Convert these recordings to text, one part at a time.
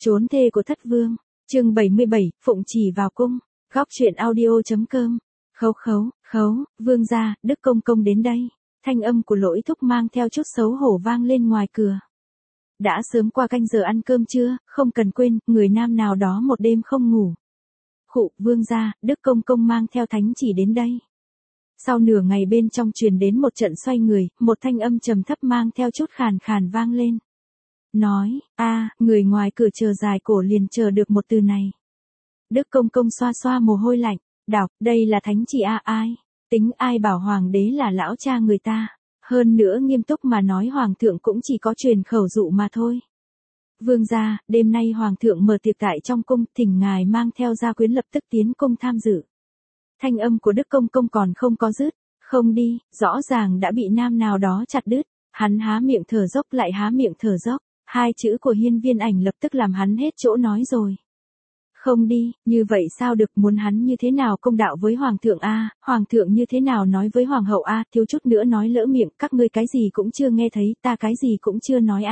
Trốn thê của thất vương, chương 77, Phụng chỉ vào cung, góc truyện audio.com. Khấu khấu, khấu, vương gia, Đức Công Công đến đây. Thanh âm của Lỗi Thúc mang theo chút xấu hổ vang lên ngoài cửa. Đã sớm qua canh giờ ăn cơm trưa, không cần quên, người nam nào đó một đêm không ngủ. Khụ, vương gia, Đức Công Công mang theo thánh chỉ đến đây. Sau nửa ngày bên trong truyền đến một trận xoay người, một thanh âm trầm thấp mang theo chút khàn khàn vang lên. Nói, người ngoài cửa chờ dài cổ liền chờ được một từ này. Đức Công Công xoa xoa mồ hôi lạnh, đọc, đây là thánh chỉ ai? Tính ai bảo hoàng đế là lão cha người ta. Hơn nữa nghiêm túc mà nói hoàng thượng cũng chỉ có truyền khẩu dụ mà thôi. Vương gia, đêm nay hoàng thượng mở tiệc tại trong cung, thỉnh ngài mang theo gia quyến lập tức tiến cung tham dự. Thanh âm của Đức Công Công còn không có dứt, không đi, rõ ràng đã bị nam nào đó chặt đứt. Hắn há miệng thở dốc lại há miệng thở dốc, hai chữ của Hiên Viên Ảnh lập tức làm hắn hết chỗ nói rồi. Không đi, như vậy sao được, muốn hắn như thế nào công đạo với hoàng thượng hoàng thượng như thế nào nói với hoàng hậu thiếu chút nữa nói lỡ miệng, các ngươi cái gì cũng chưa nghe thấy, ta cái gì cũng chưa nói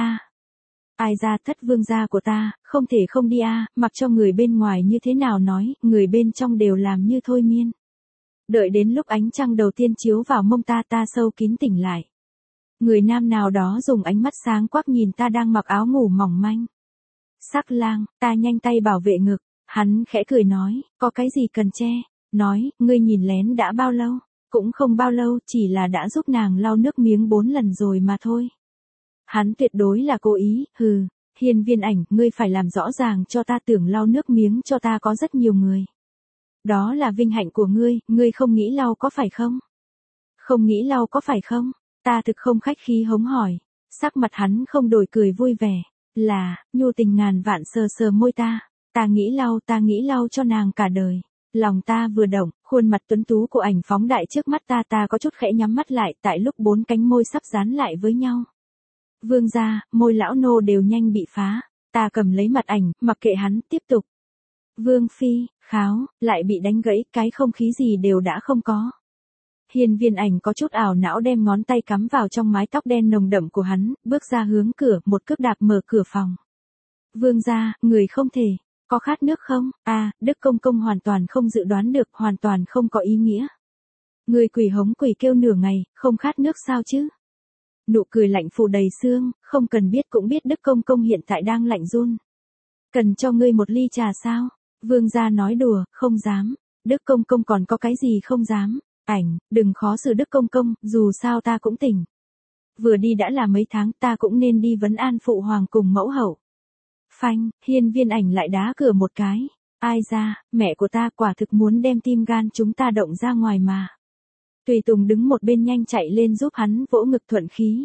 Ai ra thất vương gia của ta, không thể không đi mặc cho người bên ngoài như thế nào nói, người bên trong đều làm như thôi miên. Đợi đến lúc ánh trăng đầu tiên chiếu vào mông ta sâu kín tỉnh lại. Người nam nào đó dùng ánh mắt sáng quắc nhìn ta đang mặc áo ngủ mỏng manh. Sắc lang, ta nhanh tay bảo vệ ngực, hắn khẽ cười nói, có cái gì cần che, nói, ngươi nhìn lén đã bao lâu, cũng không bao lâu, chỉ là đã giúp nàng lau nước miếng 4 lần rồi mà thôi. Hắn tuyệt đối là cố ý, Hiên Viên Ảnh, ngươi phải làm rõ ràng cho ta, tưởng lau nước miếng cho ta có rất nhiều người. Đó là vinh hạnh của ngươi không nghĩ lau có phải không? Không nghĩ lau có phải không? Ta thực không khách khí hống hỏi, sắc mặt hắn không đổi cười vui vẻ, là, nhu tình ngàn vạn sờ sờ môi ta nghĩ lau cho nàng cả đời. Lòng ta vừa động, khuôn mặt tuấn tú của Ảnh phóng đại trước mắt ta có chút khẽ nhắm mắt lại tại lúc 4 cánh môi sắp dán lại với nhau. Vương gia, môi lão nô đều nhanh bị phá, ta cầm lấy mặt Ảnh, mặc kệ hắn, tiếp tục. Vương phi, kháo, lại bị đánh gãy, cái không khí gì đều đã không có. Hiên Viên Ảnh có chút ảo não đem ngón tay cắm vào trong mái tóc đen nồng đậm của hắn, bước ra hướng cửa, một cước đạp mở cửa phòng. Vương gia, người không thể, có khát nước không? Đức Công Công hoàn toàn không dự đoán được, hoàn toàn không có ý nghĩa. Người quỷ hống quỷ kêu nửa ngày, không khát nước sao chứ? Nụ cười lạnh phủ đầy xương, không cần biết cũng biết Đức Công Công hiện tại đang lạnh run. Cần cho ngươi một ly trà sao? Vương gia nói đùa, không dám. Đức Công Công còn có cái gì không dám? Ảnh, đừng khó xử Đức Công Công, dù sao ta cũng tỉnh. Vừa đi đã là mấy tháng, ta cũng nên đi vấn an phụ hoàng cùng mẫu hậu. Phanh, Hiên Viên Ảnh lại đá cửa một cái. Ai ra, mẹ của ta quả thực muốn đem tim gan chúng ta động ra ngoài mà. Tùy Tùng đứng một bên nhanh chạy lên giúp hắn vỗ ngực thuận khí.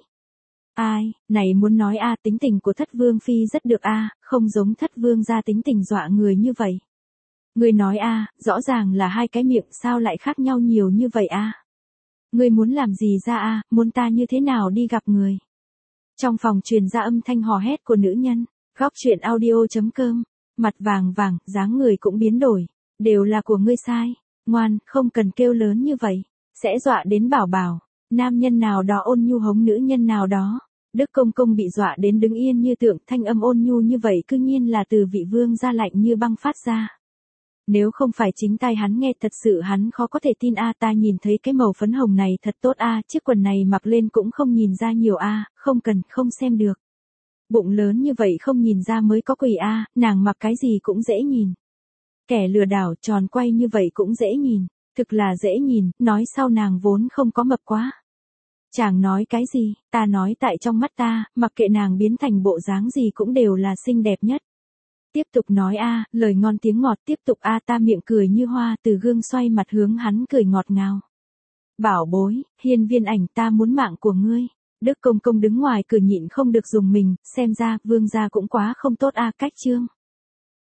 Này muốn nói tính tình của thất vương phi rất được không giống thất vương gia tính tình dọa người như vậy. Ngươi nói rõ ràng là hai cái miệng sao lại khác nhau nhiều như vậy Ngươi muốn làm gì ra muốn ta như thế nào đi gặp người. Trong phòng truyền ra âm thanh hò hét của nữ nhân, góc truyện audio.com, mặt vàng vàng, dáng người cũng biến đổi, đều là của ngươi sai, ngoan, không cần kêu lớn như vậy, sẽ dọa đến bảo bảo, nam nhân nào đó ôn nhu hống nữ nhân nào đó. Đức Công Công bị dọa đến đứng yên như tượng, thanh âm ôn nhu như vậy cư nhiên là từ vị vương gia lạnh như băng phát ra. Nếu không phải chính tai hắn nghe thật sự hắn khó có thể tin ta nhìn thấy cái màu phấn hồng này thật tốt chiếc quần này mặc lên cũng không nhìn ra nhiều không cần, không xem được. Bụng lớn như vậy không nhìn ra mới có quỷ nàng mặc cái gì cũng dễ nhìn. Kẻ lừa đảo tròn quay như vậy cũng dễ nhìn, thực là dễ nhìn, nói sau nàng vốn không có mập quá. Chàng nói cái gì, ta nói tại trong mắt ta, mặc kệ nàng biến thành bộ dáng gì cũng đều là xinh đẹp nhất. Tiếp tục nói lời ngon tiếng ngọt, tiếp tục ta miệng cười như hoa, từ gương xoay mặt hướng hắn cười ngọt ngào. Bảo bối, Hiên Viên Ảnh, ta muốn mạng của ngươi. Đức Công Công đứng ngoài cửa nhịn không được dùng mình, xem ra vương gia cũng quá không tốt cách chương.